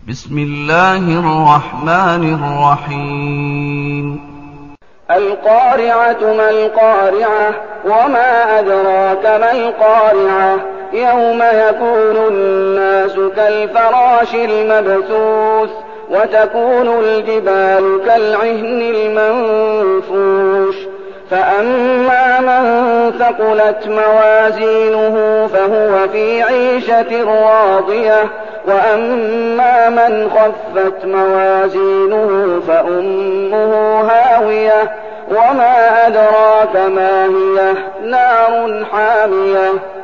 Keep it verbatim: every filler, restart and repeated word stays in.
بسم الله الرحمن الرحيم القارعة ما القارعة وما أدراك ما القارعة يوم يكون الناس كالفراش المبثوث وتكون الجبال كالعهن المنفوش فأما من ثقلت موازينه فهو في عيشة راضية وأما من خفت موازينه فأمه هاوية وما أدراك ما هي نار حامية